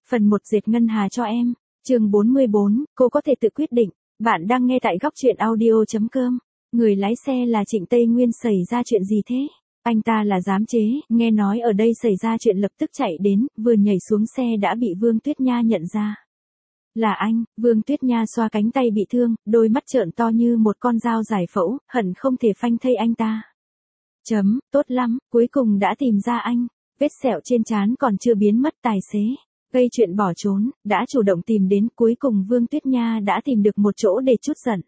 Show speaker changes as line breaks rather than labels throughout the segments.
Phần 1 dệt ngân hà cho em. Chương 44, cô có thể tự quyết định. Bạn đang nghe tại góc truyện audio.com. Người lái xe là Trịnh Tây Nguyên, xảy ra chuyện gì thế? Anh ta là giám chế, nghe nói ở đây xảy ra chuyện lập tức chạy đến, vừa nhảy xuống xe đã bị Vương Tuyết Nha nhận ra. Là anh. Vương Tuyết Nha xoa cánh tay bị thương, đôi mắt trợn to như một con dao giải phẫu, hận không thể phanh thây anh ta. Tốt lắm, cuối cùng đã tìm ra anh. Vết sẹo trên trán còn chưa biến mất, tài xế gây chuyện bỏ trốn, đã chủ động tìm đến, cuối cùng Vương Tuyết Nha đã tìm được một chỗ để trút giận.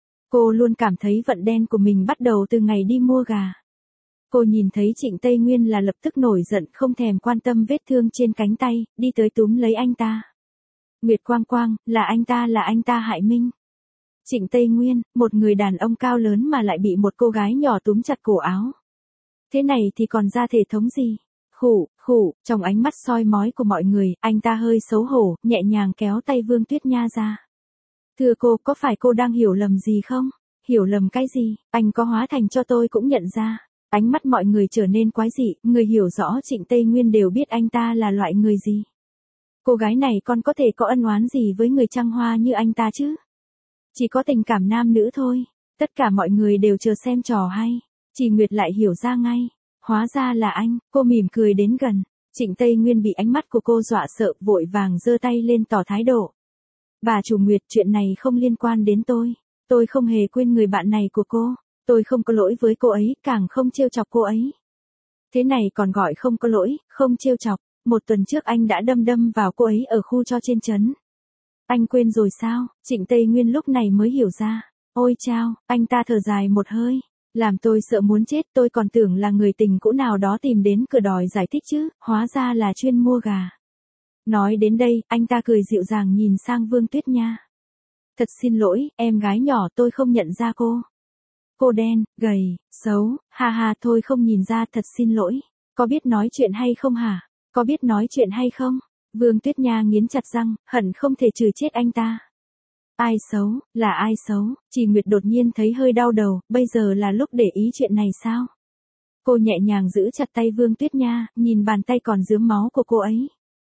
Cô luôn cảm thấy vận đen của mình bắt đầu từ ngày đi mua gà. Cô nhìn thấy Trịnh Tây Nguyên là lập tức nổi giận, không thèm quan tâm vết thương trên cánh tay, đi tới túm lấy anh ta. Nguyệt Quang Quang, là anh ta hại Minh. Trịnh Tây Nguyên, một người đàn ông cao lớn mà lại bị một cô gái nhỏ túm chặt cổ áo. Thế này thì còn ra thể thống gì? Khụ, trong ánh mắt soi mói của mọi người, anh ta hơi xấu hổ, nhẹ nhàng kéo tay Vương Tuyết Nha ra. Thưa cô, có phải cô đang hiểu lầm gì không? Hiểu lầm cái gì? Anh có hóa thành cho tôi cũng nhận ra. Ánh mắt mọi người trở nên quái dị, người hiểu rõ Trịnh Tây Nguyên đều biết anh ta là loại người gì. Cô gái này còn có thể có ân oán gì với người trăng hoa như anh ta chứ? Chỉ có tình cảm nam nữ thôi. Tất cả mọi người đều chờ xem trò hay. Chỉ Nguyệt lại hiểu ra ngay. Hóa ra là anh. Cô mỉm cười đến gần. Trịnh Tây Nguyên bị ánh mắt của cô dọa sợ, vội vàng giơ tay lên tỏ thái độ. Bà chủ Nguyệt, chuyện này không liên quan đến tôi. Tôi không hề quên người bạn này của cô. Tôi không có lỗi với cô ấy, càng không trêu chọc cô ấy. Thế này còn gọi không có lỗi, không trêu chọc. 1 tuần trước anh đã đâm vào cô ấy ở khu cho trên trấn. Anh quên rồi sao? Trịnh Tây Nguyên lúc này mới hiểu ra. Ôi chao, anh ta thở dài một hơi. Làm tôi sợ muốn chết, tôi còn tưởng là người tình cũ nào đó tìm đến cửa đòi giải thích chứ, hóa ra là chuyên mua gà. Nói đến đây, anh ta cười dịu dàng nhìn sang Vương Tuyết Nha. Thật xin lỗi, em gái nhỏ, tôi không nhận ra cô. Cô đen, gầy, xấu, ha thôi không nhìn ra, thật xin lỗi. Có biết nói chuyện hay không hả? Có biết nói chuyện hay không? Vương Tuyết Nha nghiến chặt răng, hận không thể trừ chết anh ta. Ai xấu, là ai xấu? Chỉ Nguyệt đột nhiên thấy hơi đau đầu, bây giờ là lúc để ý chuyện này sao? Cô nhẹ nhàng giữ chặt tay Vương Tuyết Nha, nhìn bàn tay còn rướm máu của cô ấy.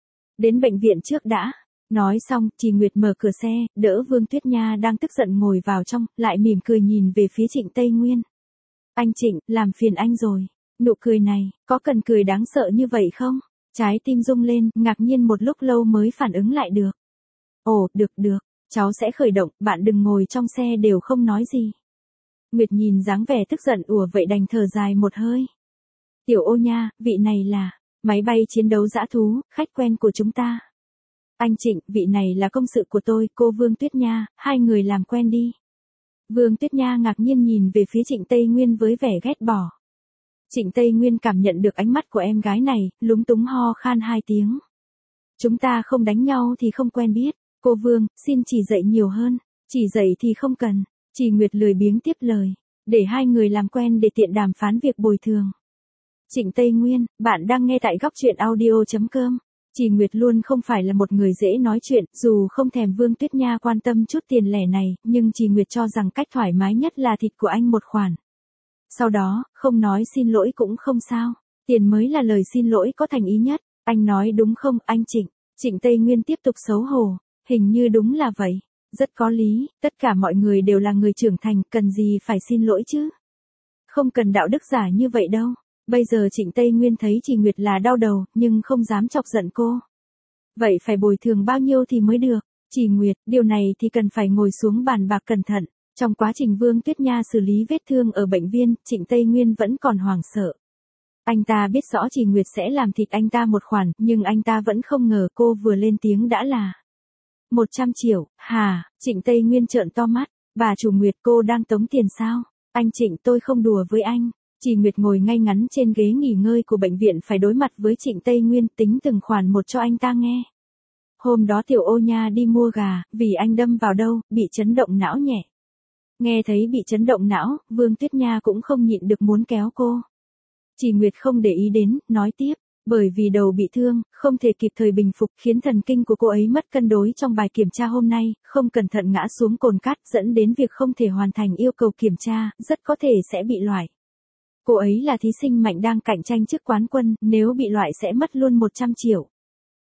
Đến bệnh viện trước đã. Nói xong, Chỉ Nguyệt mở cửa xe, đỡ Vương Tuyết Nha đang tức giận ngồi vào trong, lại mỉm cười nhìn về phía Trịnh Tây Nguyên. Anh Trịnh, làm phiền anh rồi. Nụ cười này, có cần cười đáng sợ như vậy không? Trái tim rung lên, ngạc nhiên một lúc lâu mới phản ứng lại được. Ồ, được. Cháu sẽ khởi động, bạn đừng ngồi trong xe đều không nói gì. Nguyệt nhìn dáng vẻ tức giận ùa vậy đành thở dài một hơi. Tiểu Ô Nha, vị này là máy bay chiến đấu dã thú, khách quen của chúng ta. Anh Trịnh, vị này là công sự của tôi, cô Vương Tuyết Nha, hai người làm quen đi. Vương Tuyết Nha ngạc nhiên nhìn về phía Trịnh Tây Nguyên với vẻ ghét bỏ. Trịnh Tây Nguyên cảm nhận được ánh mắt của em gái này, lúng túng ho khan 2 tiếng. Chúng ta không đánh nhau thì không quen biết. Cô Vương, xin chỉ dạy nhiều hơn. Chỉ dạy thì không cần. Chỉ Nguyệt lười biếng tiếp lời. Để hai người làm quen để tiện đàm phán việc bồi thường. Trịnh Tây Nguyên, bạn đang nghe tại góc truyện audio.com. Chỉ Nguyệt luôn không phải là một người dễ nói chuyện, dù không thèm Vương Tuyết Nha quan tâm chút tiền lẻ này, nhưng Chỉ Nguyệt cho rằng cách thoải mái nhất là thịt của anh một khoản. Sau đó, không nói xin lỗi cũng không sao. Tiền mới là lời xin lỗi có thành ý nhất. Anh nói đúng không, anh Trịnh? Trịnh Tây Nguyên tiếp tục xấu hổ. Hình như đúng là vậy. Rất có lý, tất cả mọi người đều là người trưởng thành, cần gì phải xin lỗi chứ? Không cần đạo đức giả như vậy đâu. Bây giờ Trịnh Tây Nguyên thấy Chỉ Nguyệt là đau đầu, nhưng không dám chọc giận cô. Vậy phải bồi thường bao nhiêu thì mới được? Chỉ Nguyệt, điều này thì cần phải ngồi xuống bàn bạc cẩn thận. Trong quá trình Vương Tuyết Nha xử lý vết thương ở bệnh viện, Trịnh Tây Nguyên vẫn còn hoảng sợ. Anh ta biết rõ Chỉ Nguyệt sẽ làm thịt anh ta một khoản, nhưng anh ta vẫn không ngờ cô vừa lên tiếng đã là 100 triệu, hả? Trịnh Tây Nguyên trợn to mắt. Bà chủ Nguyệt, cô đang tống tiền sao? Anh Trịnh, tôi không đùa với anh. Chỉ Nguyệt ngồi ngay ngắn trên ghế nghỉ ngơi của bệnh viện phải đối mặt với Trịnh Tây Nguyên, tính từng khoản một cho anh ta nghe. Hôm đó Tiểu Ô Nha đi mua gà, vì anh đâm vào đâu, bị chấn động não nhẹ. Nghe thấy bị chấn động não, Vương Tuyết Nha cũng không nhịn được muốn kéo cô. Chỉ Nguyệt không để ý đến, nói tiếp. Bởi vì đầu bị thương, không thể kịp thời bình phục, khiến thần kinh của cô ấy mất cân đối trong bài kiểm tra hôm nay, không cẩn thận ngã xuống cồn cát, dẫn đến việc không thể hoàn thành yêu cầu kiểm tra, rất có thể sẽ bị loại. Cô ấy là thí sinh mạnh đang cạnh tranh chức quán quân, nếu bị loại sẽ mất luôn 100 triệu.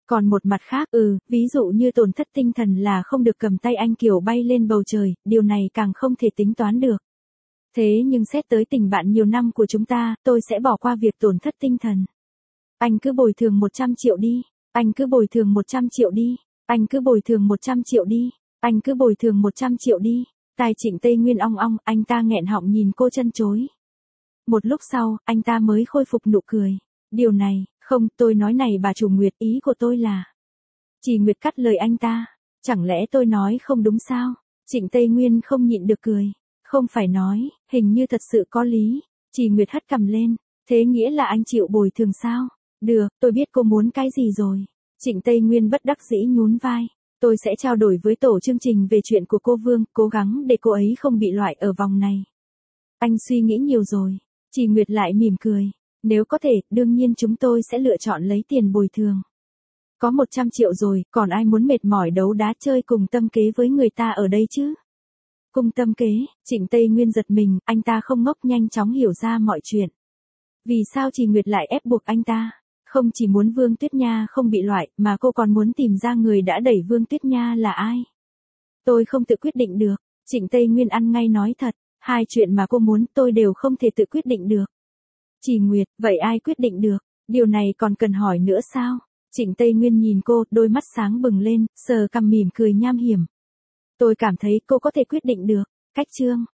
Còn một mặt khác, ví dụ như tổn thất tinh thần là không được cầm tay anh Kiều bay lên bầu trời, điều này càng không thể tính toán được. Thế nhưng xét tới tình bạn nhiều năm của chúng ta, tôi sẽ bỏ qua việc tổn thất tinh thần. Anh cứ bồi thường 100 triệu đi. Anh cứ bồi thường 100 triệu đi. Anh cứ bồi thường 100 triệu đi. Anh cứ bồi thường 100 triệu đi. Tai Trịnh Tây Nguyên ong ong, anh ta nghẹn họng nhìn cô chân chối. Một lúc sau, anh ta mới khôi phục nụ cười. Điều này, không, tôi nói này bà chủ Nguyệt, ý của tôi là. Chỉ Nguyệt cắt lời anh ta. Chẳng lẽ tôi nói không đúng sao? Trịnh Tây Nguyên không nhịn được cười. Không phải nói, hình như thật sự có lý. Chỉ Nguyệt hất cằm lên. Thế nghĩa là anh chịu bồi thường sao? Được, tôi biết cô muốn cái gì rồi. Trịnh Tây Nguyên bất đắc dĩ nhún vai. Tôi sẽ trao đổi với tổ chương trình về chuyện của cô Vương, cố gắng để cô ấy không bị loại ở vòng này. Anh suy nghĩ nhiều rồi. Chỉ Nguyệt lại mỉm cười. Nếu có thể, đương nhiên chúng tôi sẽ lựa chọn lấy tiền bồi thường. Có 100 triệu rồi, còn ai muốn mệt mỏi đấu đá chơi cùng tâm kế với người ta ở đây chứ? Cùng tâm kế, Trịnh Tây Nguyên giật mình, anh ta không ngốc, nhanh chóng hiểu ra mọi chuyện. Vì sao Chỉ Nguyệt lại ép buộc anh ta? Không chỉ muốn Vương Tuyết Nha không bị loại, mà cô còn muốn tìm ra người đã đẩy Vương Tuyết Nha là ai. Tôi không tự quyết định được. Trịnh Tây Nguyên ăn ngay nói thật, hai chuyện mà cô muốn tôi đều không thể tự quyết định được. Chỉ Nguyệt, vậy ai quyết định được? Điều này còn cần hỏi nữa sao? Trịnh Tây Nguyên nhìn cô, đôi mắt sáng bừng lên, sờ cằm mỉm cười nham hiểm. Tôi cảm thấy cô có thể quyết định được. Cách chương